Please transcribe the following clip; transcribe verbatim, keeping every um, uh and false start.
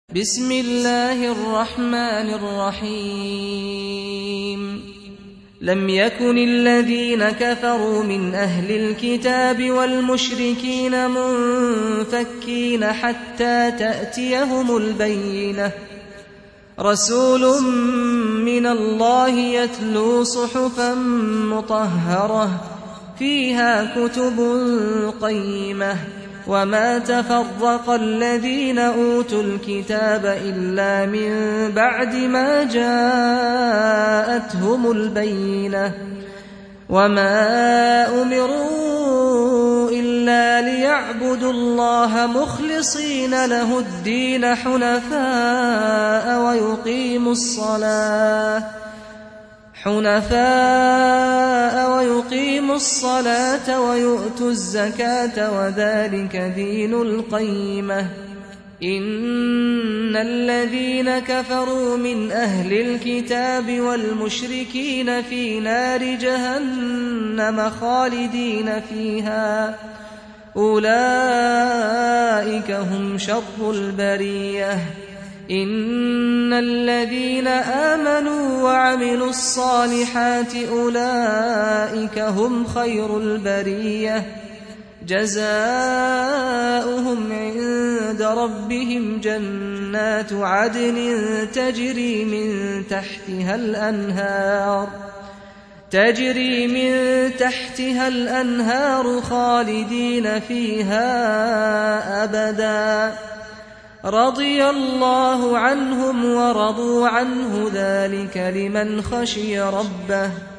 بسم الله الرحمن الرحيم لم يكن الذين كفروا من أهل الكتاب والمشركين منفكين حتى تأتيهم البينة رسول من الله يتلو صحفا مطهرة فيها كتب قيمة وما تفرق الذين أوتوا الكتاب إلا من بعد ما جاءتهم البينة وما أمروا إلا ليعبدوا الله مخلصين له الدين حنفاء ويقيموا الصلاة حنفاء ويقيموا الصلاة ويؤتوا الزكاة وذلك دين القيمة إن الذين كفروا من أهل الكتاب والمشركين في نار جهنم خالدين فيها أولئك هم شر البرية إن الذين آمنوا وعملوا الصالحات أولئك هم خير البرية جزاؤهم عند ربهم جنات عدن تجري من تحتها الأنهار تجري من تحتها الأنهار خالدين فيها أبدا رضي الله عنهم ورضوا عنه ذلك لمن خشي ربه